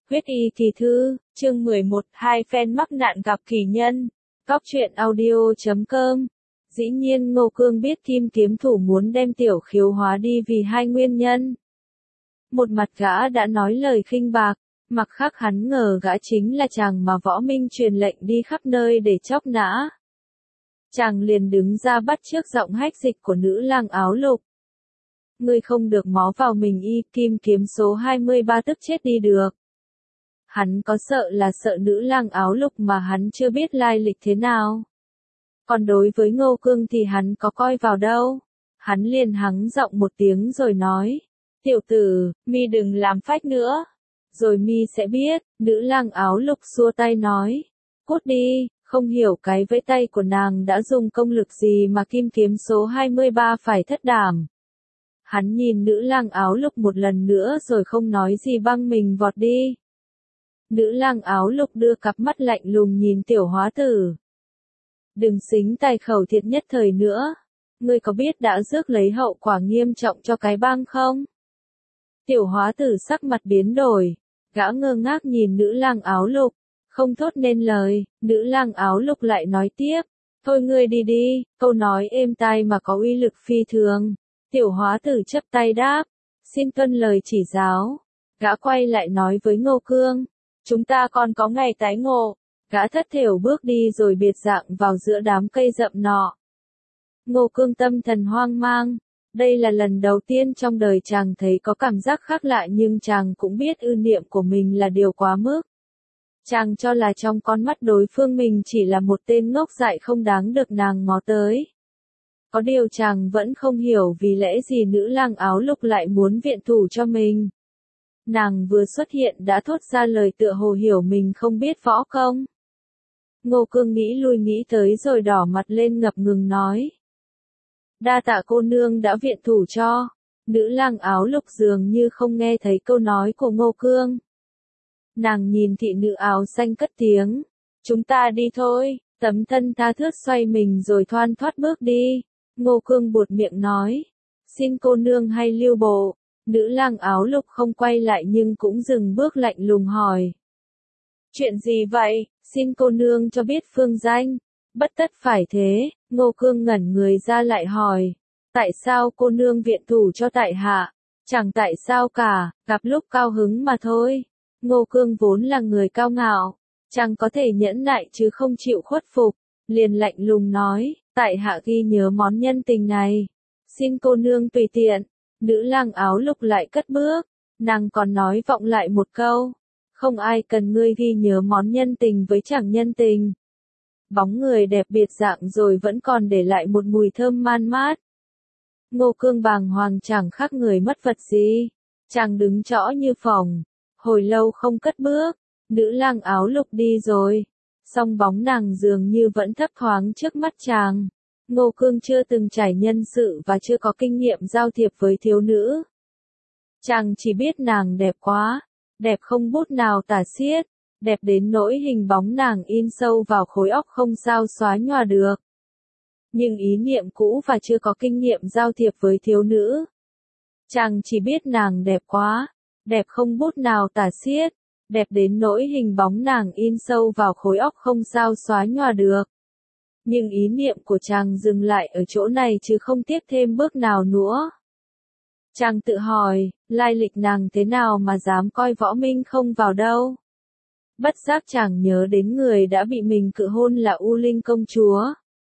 Huyết y kỳ thư, chương 11, hai phen mắc nạn gặp kỳ nhân. Góc truyện audio.com. Dĩ nhiên Ngô Cương biết Kim kiếm thủ muốn đem Tiểu Khiếu hóa đi vì hai nguyên nhân. Một mặt gã đã nói lời khinh bạc, mặt khác hắn ngờ gã chính là chàng mà Võ Minh truyền lệnh đi khắp nơi để chóc nã. Chàng liền đứng ra bắt chước giọng hách dịch của nữ lang áo lục. Ngươi không được mó vào mình y, kim kiếm số 23 tức chết đi được. Hắn có sợ là sợ nữ lang áo lục mà hắn chưa biết lai lịch thế nào. Còn đối với Ngô Cương thì hắn có coi vào đâu. Hắn liền hắng giọng một tiếng rồi nói. Tiểu tử, mi đừng làm phách nữa. Rồi mi sẽ biết, nữ lang áo lục xua tay nói. Cút đi, không hiểu cái vẫy tay của nàng đã dùng công lực gì mà kim kiếm số 23 phải thất đảm. Hắn nhìn nữ lang áo lục một lần nữa rồi không nói gì băng mình vọt đi. Nữ lang áo lục đưa cặp mắt lạnh lùng nhìn Tiểu Hóa Tử. Đừng xính tài khẩu thiệt nhất thời nữa. Ngươi có biết đã rước lấy hậu quả nghiêm trọng cho cái bang không? Tiểu Hóa Tử sắc mặt biến đổi. Gã ngơ ngác nhìn nữ lang áo lục. Không thốt nên lời, nữ lang áo lục lại nói tiếp. Thôi ngươi đi đi, câu nói êm tai mà có uy lực phi thường. Tiểu Hóa Tử chấp tay đáp. Xin tuân lời chỉ giáo. Gã quay lại nói với Ngô Cương. Chúng ta còn có ngày tái ngộ. Gã thất thểu bước đi rồi biệt dạng vào giữa đám cây rậm nọ. Ngô Cương tâm thần hoang mang. Đây là lần đầu tiên trong đời chàng thấy có cảm giác khác lạ nhưng chàng cũng biết ư niệm của mình là điều quá mức. Chàng cho là trong con mắt đối phương mình chỉ là một tên ngốc dại không đáng được nàng ngó tới. Có điều chàng vẫn không hiểu vì lẽ gì nữ lang áo lục lại muốn viện thủ cho mình. Nàng vừa xuất hiện đã thốt ra lời tựa hồ hiểu mình không biết võ công. Ngô Cương nghĩ lui nghĩ tới rồi đỏ mặt lên ngập ngừng nói. Đa tạ cô nương đã viện thủ cho. Nữ lang áo lục dường như không nghe thấy câu nói của Ngô Cương. Nàng nhìn thị nữ áo xanh cất tiếng. Chúng ta đi thôi. Tấm thân tha thướt xoay mình rồi thoăn thoắt bước đi. Ngô Cương buột miệng nói. Xin cô nương hay lưu bộ. Nữ lang áo lục không quay lại nhưng cũng dừng bước lạnh lùng hỏi. Chuyện gì vậy, xin cô nương cho biết phương danh. Bất tất phải thế, Ngô Cương ngẩn người ra lại hỏi. Tại sao cô nương viện thủ cho tại hạ? Chẳng tại sao cả, gặp lúc cao hứng mà thôi. Ngô Cương vốn là người cao ngạo, chẳng có thể nhẫn nại chứ không chịu khuất phục. Liền lạnh lùng nói, tại hạ ghi nhớ món nhân tình này. Xin cô nương tùy tiện. Nữ lang áo lục lại cất bước, nàng còn nói vọng lại một câu. Không ai cần ngươi ghi nhớ món nhân tình với chẳng nhân tình. Bóng người đẹp biệt dạng rồi vẫn còn để lại một mùi thơm man mát. Ngô Cương bàng hoàng chẳng khác người mất vật gì. Chàng đứng trõ như phỏng, hồi lâu không cất bước. Nữ lang áo lục đi rồi, song bóng nàng dường như vẫn thấp thoáng trước mắt chàng. Ngô Cương chưa từng trải nhân sự và chưa có kinh nghiệm giao thiệp với thiếu nữ. Chàng chỉ biết nàng đẹp quá, đẹp không bút nào tả xiết, đẹp đến nỗi hình bóng nàng in sâu vào khối óc không sao xóa nhòa được. Nhưng ý niệm cũ và chưa có kinh nghiệm giao thiệp với thiếu nữ. Chàng chỉ biết nàng đẹp quá, đẹp không bút nào tả xiết, đẹp đến nỗi hình bóng nàng in sâu vào khối óc không sao xóa nhòa được. Nhưng ý niệm của chàng dừng lại ở chỗ này chứ không tiếp thêm bước nào nữa. Chàng tự hỏi, lai lịch nàng thế nào mà dám coi Võ Minh không vào đâu. Bất giác chàng nhớ đến người đã bị mình cự hôn là U Linh công chúa.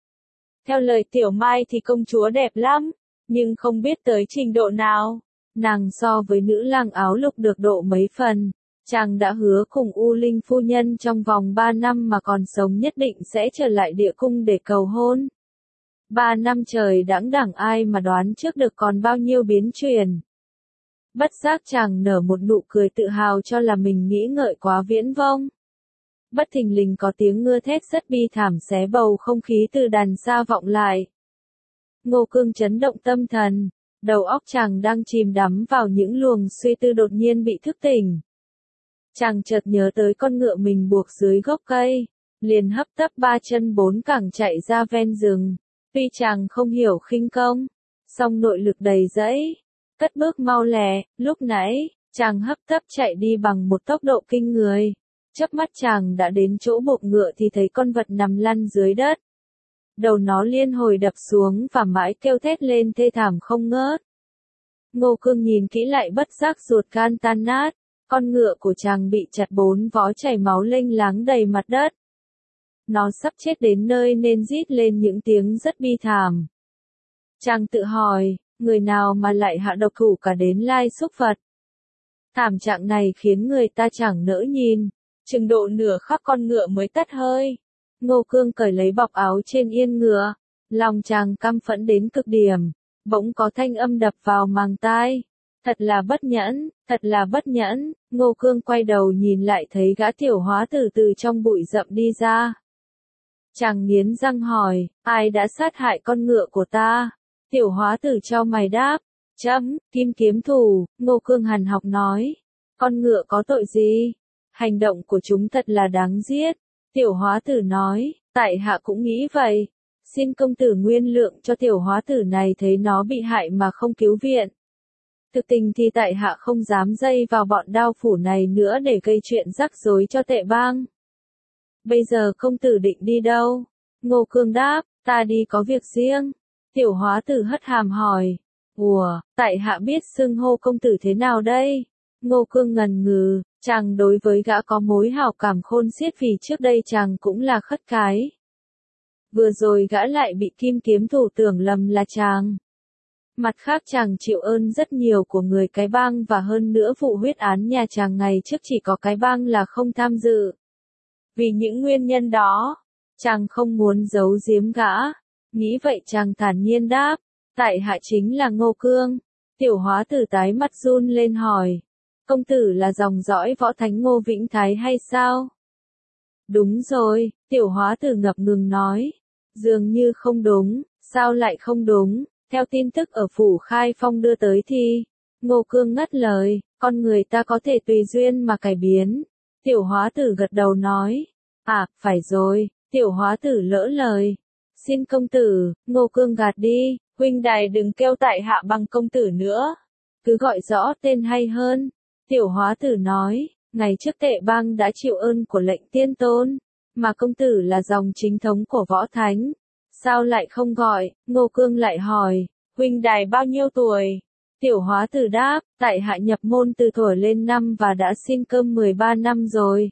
Theo lời Tiểu Mai thì công chúa đẹp lắm, nhưng không biết tới trình độ nào. Nàng so với nữ lang áo lục được độ mấy phần. Chàng đã hứa cùng U Linh phu nhân trong vòng 3 năm mà còn sống nhất định sẽ trở lại địa cung để cầu hôn. 3 năm trời đãng đẳng ai mà đoán trước được còn bao nhiêu biến chuyển. Bất giác chàng nở một nụ cười tự hào cho là mình nghĩ ngợi quá viễn vông. Bất thình lình có tiếng ngưa thét rất bi thảm xé bầu không khí từ đằng xa vọng lại. Ngô Cương chấn động tâm thần, đầu óc chàng đang chìm đắm vào những luồng suy tư đột nhiên bị thức tỉnh. Chàng chợt nhớ tới con ngựa mình buộc dưới gốc cây, liền hấp tấp 3 chân 4 cẳng chạy ra ven rừng. Tuy chàng không hiểu khinh công, song nội lực đầy dẫy, cất bước mau lẹ. Lúc nãy, Chàng hấp tấp chạy đi bằng một tốc độ kinh người. Chớp mắt chàng đã đến chỗ bụng ngựa thì thấy con vật nằm lăn dưới đất. Đầu nó liên hồi đập xuống và mãi kêu thét lên thê thảm không ngớt. Ngô Cương nhìn kỹ lại bất giác ruột gan tan nát. Con ngựa của chàng bị chặt 4 vó chảy máu lênh láng đầy mặt đất. Nó sắp chết đến nơi nên rít lên những tiếng rất bi thảm. Chàng tự hỏi, người nào mà lại hạ độc thủ cả đến lai súc vật. Thảm trạng này khiến người ta chẳng nỡ nhìn. Chừng độ nửa khắc con ngựa mới tắt hơi. Ngô Cương cởi lấy bọc áo trên yên ngựa. Lòng chàng căm phẫn đến cực điểm. Bỗng có thanh âm đập vào màng tai. Thật là bất nhẫn, thật là bất nhẫn. Ngô Cương quay đầu nhìn lại thấy gã tiểu hóa tử từ trong bụi rậm đi ra. Chàng nghiến răng hỏi, ai đã sát hại con ngựa của ta? Tiểu hóa tử cho mày đáp, Kim Kiếm Thủ. Ngô Cương hằn học nói, con ngựa có tội gì? Hành động của chúng thật là đáng giết. Tiểu hóa tử nói, tại hạ cũng nghĩ vậy. Xin công tử nguyên lượng cho tiểu hóa tử này thấy nó bị hại mà không cứu viện. Thực tình thì tại hạ không dám dây vào bọn đao phủ này nữa để gây chuyện rắc rối cho tệ bang. Bây giờ công tử định đi đâu? Ngô Cương đáp, ta đi có việc riêng. Tiểu hóa tử hất hàm hỏi, ủa, tại hạ biết xưng hô công tử thế nào đây? Ngô Cương ngần ngừ, chàng đối với gã có mối hảo cảm khôn xiết vì trước đây chàng cũng là khất cái. Vừa rồi gã lại bị Kim Kiếm Thủ tưởng lầm là chàng. Mặt khác chàng chịu ơn rất nhiều của người cái bang và hơn nữa vụ huyết án nhà chàng ngày trước chỉ có cái bang là không tham dự. Vì những nguyên nhân đó, chàng không muốn giấu giếm gã. Nghĩ vậy chàng thản nhiên đáp, tại hạ chính là Ngô Cương. Tiểu hóa tử tái mặt run lên hỏi, công tử là dòng dõi võ thánh Ngô Vĩnh Thái hay sao? Đúng rồi, tiểu hóa tử ngập ngừng nói, dường như không đúng, sao lại không đúng? Theo tin tức ở phủ Khai Phong đưa tới thì, Ngô Cương ngắt lời, con người ta có thể tùy duyên mà cải biến. Tiểu hóa tử gật đầu nói, phải rồi, tiểu hóa tử lỡ lời. Xin công tử, Ngô Cương gạt đi, huynh đài đừng kêu tại hạ bằng công tử nữa. Cứ gọi rõ tên hay hơn. Tiểu hóa tử nói, ngày trước tệ bang đã chịu ơn của lệnh tiên tôn, mà công tử là dòng chính thống của võ thánh. Sao lại không gọi? Ngô Cương lại hỏi, huynh đài bao nhiêu tuổi? Tiểu hóa tử đáp, tại hạ nhập môn từ thuở lên năm và đã xin cơm 13 năm rồi.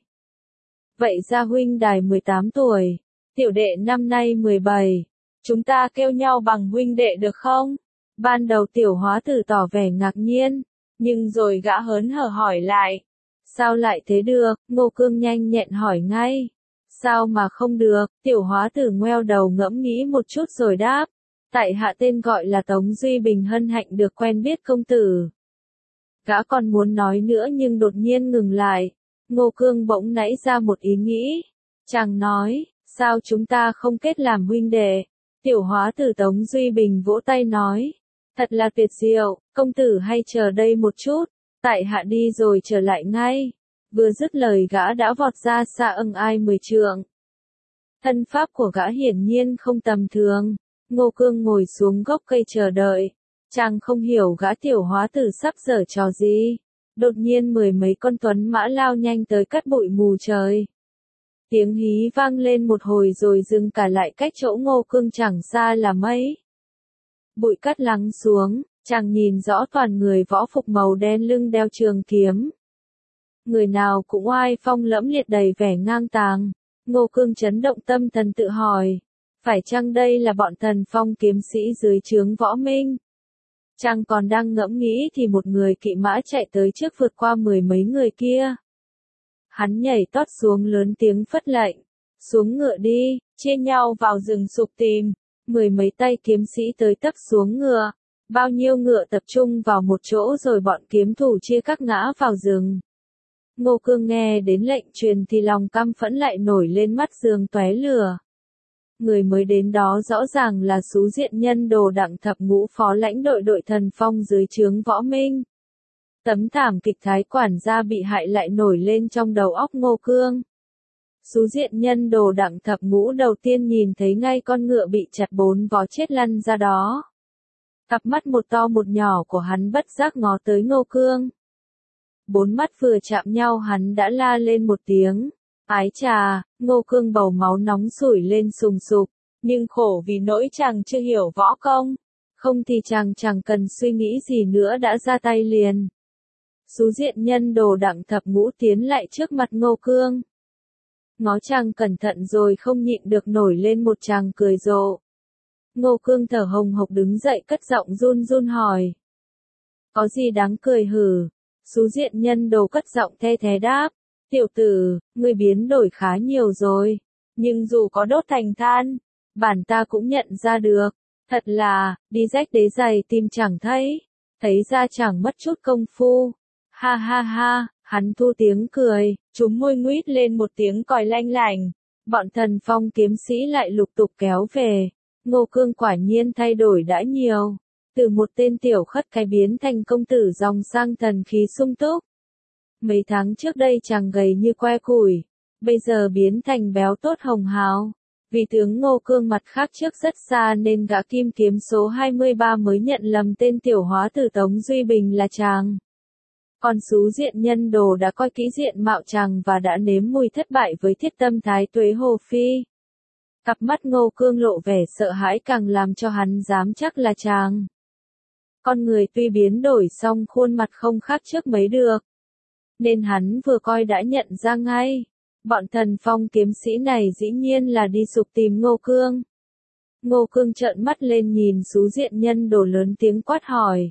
Vậy ra huynh đài 18 tuổi, tiểu đệ năm nay 17. Chúng ta kêu nhau bằng huynh đệ được không? Ban đầu tiểu hóa tử tỏ vẻ ngạc nhiên, nhưng rồi gã hớn hở hỏi lại. Sao lại thế được? Ngô Cương nhanh nhẹn hỏi ngay. Sao mà không được? Tiểu hóa tử ngoeo đầu ngẫm nghĩ một chút rồi đáp. Tại hạ tên gọi là Tống Duy Bình, hân hạnh được quen biết công tử. Gã còn muốn nói nữa nhưng đột nhiên ngừng lại. Ngô Cương bỗng nảy ra một ý nghĩ. Chàng nói, sao chúng ta không kết làm huynh đệ? Tiểu hóa tử Tống Duy Bình vỗ tay nói. Thật là tuyệt diệu, công tử hay chờ đây một chút. Tại hạ đi rồi trở lại ngay. Vừa dứt lời gã đã vọt ra xa ưng ai 10 trượng. Thân pháp của gã hiển nhiên không tầm thường. Ngô Cương ngồi xuống gốc cây chờ đợi. Chàng không hiểu gã tiểu hóa tử sắp giở trò gì. Đột nhiên 10 mấy con tuấn mã lao nhanh tới cắt bụi mù trời. Tiếng hí vang lên một hồi rồi dừng cả lại cách chỗ Ngô Cương chẳng xa là mấy. Bụi cắt lắng xuống, chàng nhìn rõ toàn người võ phục màu đen lưng đeo trường kiếm. Người nào cũng oai phong lẫm liệt đầy vẻ ngang tàng. Ngô Cương chấn động tâm thần tự hỏi, phải chăng đây là bọn Thần Phong kiếm sĩ dưới trướng Võ Minh? Chàng còn đang ngẫm nghĩ thì một người kỵ mã chạy tới trước vượt qua 10 mấy người kia. Hắn nhảy tót xuống lớn tiếng phất lệnh, xuống ngựa đi, chia nhau vào rừng sục tìm. 10 mấy tay kiếm sĩ tới tấp xuống ngựa, bao nhiêu ngựa tập trung vào một chỗ rồi bọn kiếm thủ chia các ngã vào rừng. Ngô Cương nghe đến lệnh truyền thì lòng căm phẫn lại nổi lên, mắt giường tóe lửa. Người mới đến đó rõ ràng là Sú Diện Nhân Đồ Đặng Thập Ngũ, phó lãnh đội đội Thần Phong dưới trướng Võ Minh. Tấm thảm kịch Thái quản gia bị hại lại nổi lên trong đầu óc Ngô Cương. Sú Diện Nhân Đồ Đặng Thập Ngũ đầu tiên nhìn thấy ngay con ngựa bị chặt 4 vó chết lăn ra đó. Cặp mắt một to một nhỏ của hắn bất giác ngó tới Ngô Cương. Bốn mắt vừa chạm nhau hắn đã la lên một tiếng. Ái chà, Ngô Cương bầu máu nóng sủi lên sùng sục, nhưng khổ vì nỗi chàng chưa hiểu võ công. Không thì chàng chẳng cần suy nghĩ gì nữa đã ra tay liền. Xú Diện Nhân Đồ Đặng Thập Ngũ tiến lại trước mặt Ngô Cương. Ngó chàng cẩn thận rồi không nhịn được nổi lên một tràng cười rộ. Ngô Cương thở hồng hộc đứng dậy cất giọng run run hỏi. Có gì đáng cười hử? Xú Diện Nhân Đồ cất giọng the thé đáp. Tiểu tử, ngươi biến đổi khá nhiều rồi. Nhưng dù có đốt thành than, bản ta cũng nhận ra được. Thật là, đi rách đế giày tìm chẳng thấy. Thấy ra chẳng mất chút công phu. Ha ha ha, hắn thu tiếng cười, chúng môi nguýt lên một tiếng còi lanh lảnh. Bọn Thần Phong kiếm sĩ lại lục tục kéo về. Ngô Cương quả nhiên thay đổi đã nhiều. Từ một tên tiểu khất cái biến thành công tử dòng sang thần khí sung túc. Mấy tháng trước đây chàng gầy như que củi, bây giờ biến thành béo tốt hồng hào. Vì tướng Ngô Cương mặt khác trước rất xa nên gã kim kiếm số 23 mới nhận lầm tên tiểu hóa tử Tống Duy Bình là chàng. Còn Xú Diện Nhân Đồ đã coi kỹ diện mạo chàng và đã nếm mùi thất bại với Thiết Tâm Thái Tuế Hồ Phi. Cặp mắt Ngô Cương lộ vẻ sợ hãi càng làm cho hắn dám chắc là chàng. Con người tuy biến đổi song khuôn mặt không khác trước mấy được. Nên hắn vừa coi đã nhận ra ngay. Bọn Thần Phong kiếm sĩ này dĩ nhiên là đi sục tìm Ngô Cương. Ngô Cương trợn mắt lên nhìn Xú Diện Nhân Đồ lớn tiếng quát hỏi.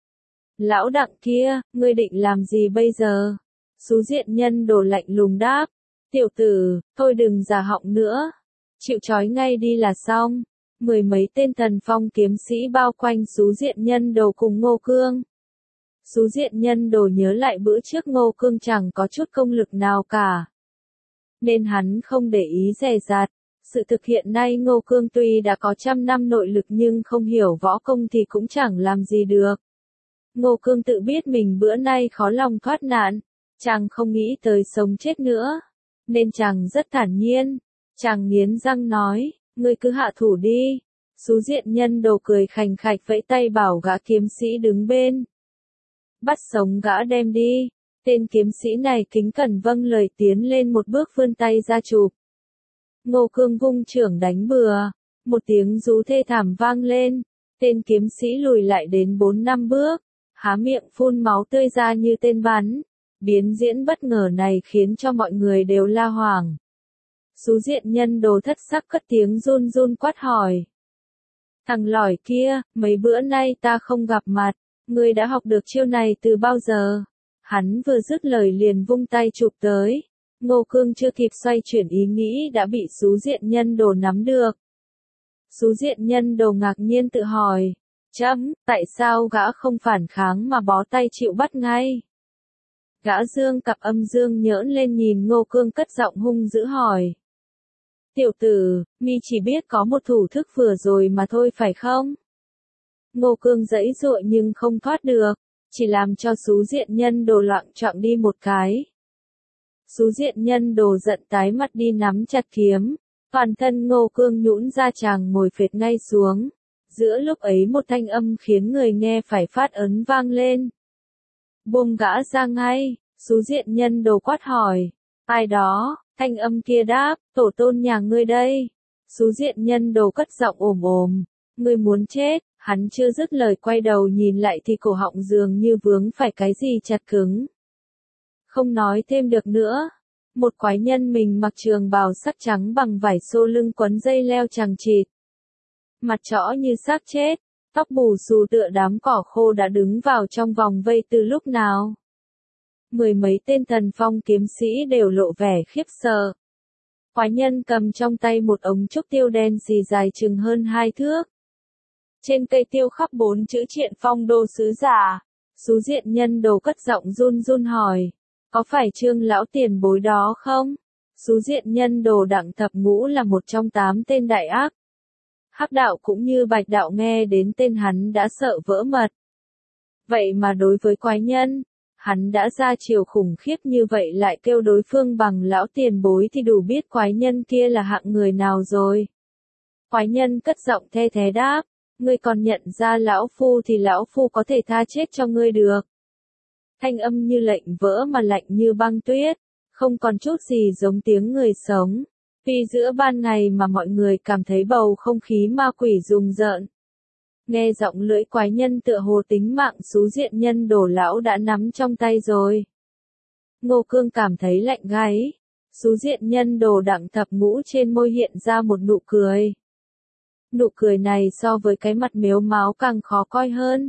Lão Đặng kia, ngươi định làm gì bây giờ? Xú Diện Nhân Đồ lạnh lùng đáp. Tiểu tử, thôi đừng giả họng nữa. Chịu trói ngay đi là xong. Mười mấy tên Thần Phong kiếm sĩ bao quanh Xú Diện Nhân Đồ cùng Ngô Cương. Xú Diện Nhân Đồ nhớ lại bữa trước Ngô Cương chẳng có chút công lực nào cả. Nên hắn không để ý dè dặt. Sự thực hiện nay Ngô Cương tuy đã có 100 năm nội lực nhưng không hiểu võ công thì cũng chẳng làm gì được. Ngô Cương tự biết mình bữa nay khó lòng thoát nạn. Chàng không nghĩ tới sống chết nữa. Nên chàng rất thản nhiên. Chàng nghiến răng nói, ngươi cứ hạ thủ đi. Xú Diện Nhân Đồ cười khành khạch vẫy tay bảo gã kiếm sĩ đứng bên. Bắt sống gã đem đi. Tên kiếm sĩ này kính cẩn vâng lời tiến lên một bước vươn tay ra chụp. Ngô Cương vung chưởng đánh bừa. Một tiếng rú thê thảm vang lên. Tên kiếm sĩ lùi lại đến 4-5 bước. Há miệng phun máu tươi ra như tên bắn. Biến diễn bất ngờ này khiến cho mọi người đều la hoảng. Xú Diện Nhân Đồ thất sắc cất tiếng run run quát hỏi. Thằng lỏi kia, mấy bữa nay ta không gặp mặt. Ngươi đã học được chiêu này từ bao giờ? Hắn vừa dứt lời liền vung tay chụp tới. Ngô Cương chưa kịp xoay chuyển ý nghĩ đã bị Xú Diện Nhân Đồ nắm được. Xú Diện Nhân Đồ ngạc nhiên tự hỏi. Chấm, tại sao gã không phản kháng mà bó tay chịu bắt ngay? Gã dương cặp âm dương nhỡn lên nhìn Ngô Cương cất giọng hung dữ hỏi. Tiểu tử, mi chỉ biết có một thủ thức vừa rồi mà thôi phải không? Ngô Cương giãy giụa nhưng không thoát được, chỉ làm cho Xú Diện Nhân Đồ loạng choạng đi một cái. Xú Diện Nhân Đồ giận tái mặt đi nắm chặt kiếm, toàn thân Ngô Cương nhũn ra chàng ngồi phệt ngay xuống. Giữa lúc ấy một thanh âm khiến người nghe phải phát ấn vang lên. Buông gã ra ngay, Xú Diện Nhân Đồ quát hỏi. Ai đó? Thanh âm kia đáp, tổ tôn nhà ngươi đây. Xú Diện Nhân Đồ cất giọng ồm ồm. Ngươi muốn chết, hắn chưa dứt lời quay đầu nhìn lại thì cổ họng dường như vướng phải cái gì chặt cứng. Không nói thêm được nữa. Một quái nhân mình mặc trường bào sắc trắng bằng vải xô lưng quấn dây leo chằng chịt. Mặt trõ như xác chết, tóc bù xù tựa đám cỏ khô đã đứng vào trong vòng vây từ lúc nào. Mười mấy tên Thần Phong kiếm sĩ đều lộ vẻ khiếp sợ. Quái nhân cầm trong tay một ống trúc tiêu đen xì dài chừng hơn 2 thước. Trên cây tiêu khắc 4 chữ Triện Phong Đô Sứ Giả. Xú Diện Nhân Đồ cất giọng run run hỏi. Có phải Trương lão tiền bối đó không? Xú Diện Nhân Đồ Đặng Thập Ngũ là một trong 8 tên đại ác. Hắc đạo cũng như Bạch đạo nghe đến tên hắn đã sợ vỡ mật. Vậy mà đối với quái nhân, hắn đã ra chiều khủng khiếp như vậy lại kêu đối phương bằng lão tiền bối thì đủ biết quái nhân kia là hạng người nào rồi. Quái nhân cất giọng the thé đáp, ngươi còn nhận ra lão phu thì lão phu có thể tha chết cho ngươi được. Thanh âm như lệnh vỡ mà lạnh như băng tuyết, không còn chút gì giống tiếng người sống. Vì giữa ban ngày mà mọi người cảm thấy bầu không khí ma quỷ rùng rợn. Nghe giọng lưỡi quái nhân tựa hồ tính mạng Sú Diện Nhân Đồ lão đã nắm trong tay rồi. Ngô Cương cảm thấy lạnh gáy. Sú Diện Nhân Đồ Đặng Thập Ngũ trên môi hiện ra một nụ cười. Nụ cười này so với cái mặt mếu máo càng khó coi hơn.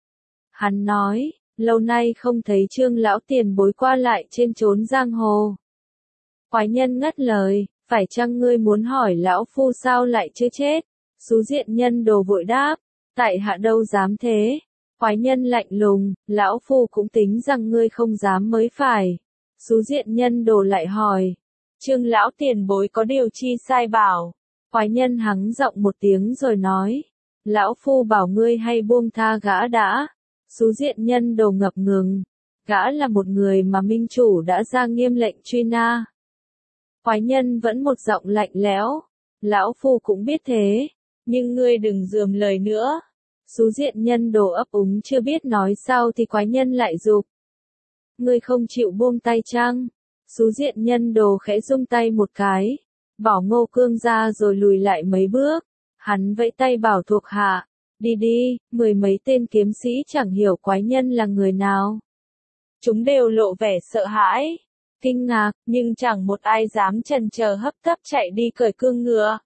Hắn nói, lâu nay không thấy Trương lão tiền bối qua lại trên chốn giang hồ. Quái nhân ngắt lời, phải chăng ngươi muốn hỏi lão phu sao lại chưa chết? Sú Diện Nhân Đồ vội đáp, tại hạ đâu dám thế. Quái nhân lạnh lùng, lão phu cũng tính rằng ngươi không dám mới phải. Sú Diện Nhân Đồ lại hỏi, Trương lão tiền bối có điều chi sai bảo? Quái nhân hắng giọng một tiếng rồi nói, lão phu bảo ngươi hay buông tha gã đã. Sú Diện Nhân Đồ ngập ngừng, gã là một người mà minh chủ đã ra nghiêm lệnh truy na. Quái nhân vẫn một giọng lạnh lẽo, lão phu cũng biết thế, nhưng ngươi đừng rườm lời nữa. Sú Diện Nhân Đồ ấp úng chưa biết nói sao thì quái nhân lại giục, ngươi không chịu buông tay chăng? Sú Diện Nhân Đồ khẽ rung tay một cái, bỏ Ngô Cương ra rồi lùi lại mấy bước. Hắn vẫy tay bảo thuộc hạ, đi đi. Mười mấy tên kiếm sĩ chẳng hiểu quái nhân là người nào. Chúng đều lộ vẻ sợ hãi, kinh ngạc, nhưng chẳng một ai dám chần chờ hấp tấp chạy đi cởi cương ngựa.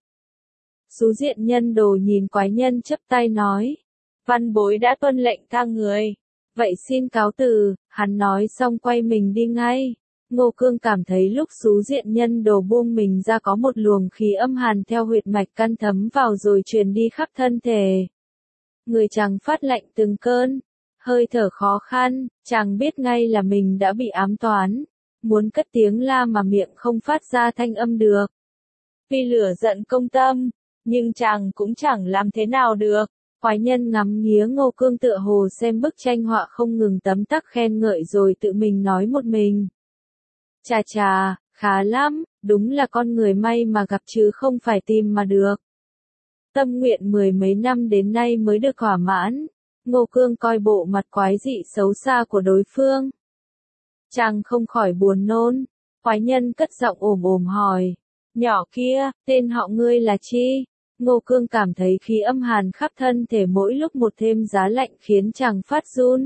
Sú Diện Nhân Đồ nhìn quái nhân chắp tay nói, văn bối đã tuân lệnh tha người, vậy xin cáo từ. Hắn nói xong quay mình đi ngay. Ngô Cương cảm thấy lúc Sú Diện Nhân Đồ buông mình ra có một luồng khí âm hàn theo huyệt mạch căn thấm vào rồi truyền đi khắp thân thể. Người chàng phát lạnh từng cơn, hơi thở khó khăn, chàng biết ngay là mình đã bị ám toán. Muốn cất tiếng la mà miệng không phát ra thanh âm được. Vì lửa giận công tâm, nhưng chàng cũng chẳng làm thế nào được. Quái nhân ngắm nghía Ngô Cương tựa hồ xem bức tranh họa không ngừng tấm tắc khen ngợi rồi tự mình nói một mình. Chà chà, khá lắm, đúng là con người may mà gặp chứ không phải tìm mà được. Tâm nguyện mười mấy năm đến nay mới được thỏa mãn. Ngô Cương coi bộ mặt quái dị xấu xa của đối phương. Chàng không khỏi buồn nôn. Quái nhân cất giọng ồm ồm hỏi, nhỏ kia, tên họ ngươi là chi? Ngô Cương cảm thấy khí âm hàn khắp thân thể mỗi lúc một thêm giá lạnh khiến chàng phát run.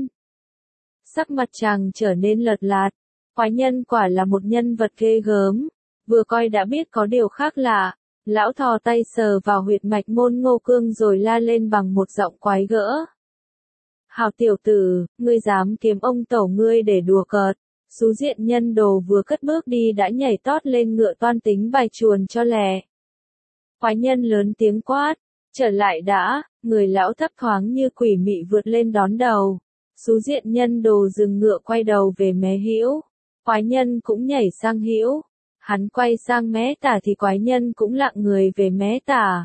Sắc mặt chàng trở nên lợt lạt. Quái nhân quả là một nhân vật ghê gớm, vừa coi đã biết có điều khác lạ. Lão thò tay sờ vào huyệt mạch môn Ngô Cương rồi la lên bằng một giọng quái gỡ. Hào tiểu tử, ngươi dám kiếm ông tẩu ngươi để đùa cợt. Sú Diện Nhân Đồ vừa cất bước đi đã nhảy tót lên ngựa toan tính bài chuồn cho lẹ. Quái nhân lớn tiếng quát, trở lại đã. Người lão thấp thoáng như quỷ mị vượt lên đón đầu. Sú Diện Nhân Đồ dừng ngựa quay đầu về mé hữu. Quái nhân cũng nhảy sang hữu. Hắn quay sang mé tả thì quái nhân cũng lặng người về mé tả.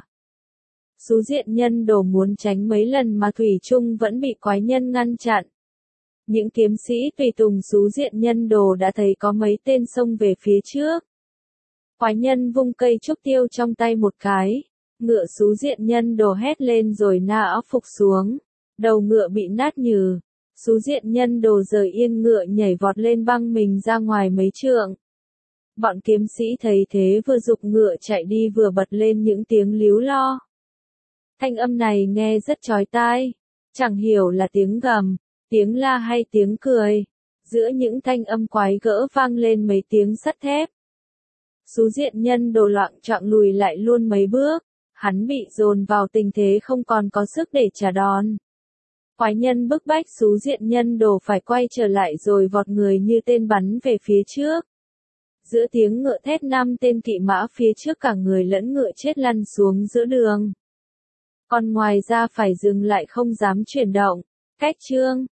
Sú Diện Nhân Đồ muốn tránh mấy lần mà thủy chung vẫn bị quái nhân ngăn chặn. Những kiếm sĩ tùy tùng Sú Diện Nhân Đồ đã thấy có mấy tên xông về phía trước. Quái nhân vung cây trúc tiêu trong tay một cái. Ngựa Sú Diện Nhân Đồ hét lên rồi na áo phục xuống. Đầu ngựa bị nát nhừ. Sú Diện Nhân Đồ rời yên ngựa nhảy vọt lên băng mình ra ngoài mấy trượng. Bọn kiếm sĩ thấy thế vừa giục ngựa chạy đi vừa bật lên những tiếng líu lo. Thanh âm này nghe rất chói tai. Chẳng hiểu là tiếng gầm, tiếng la hay tiếng cười. Giữa những thanh âm quái gỡ vang lên mấy tiếng sắt thép. Sú Diện Nhân Đồ loạng choạng lùi lại luôn mấy bước. Hắn bị dồn vào tình thế không còn có sức để trả đòn. Quái nhân bức bách Sú Diện Nhân Đồ phải quay trở lại rồi vọt người như tên bắn về phía trước. Giữa tiếng ngựa thét năm tên kỵ mã phía trước cả người lẫn ngựa chết lăn xuống giữa đường. Còn ngoài ra phải dừng lại không dám chuyển động. Cách chương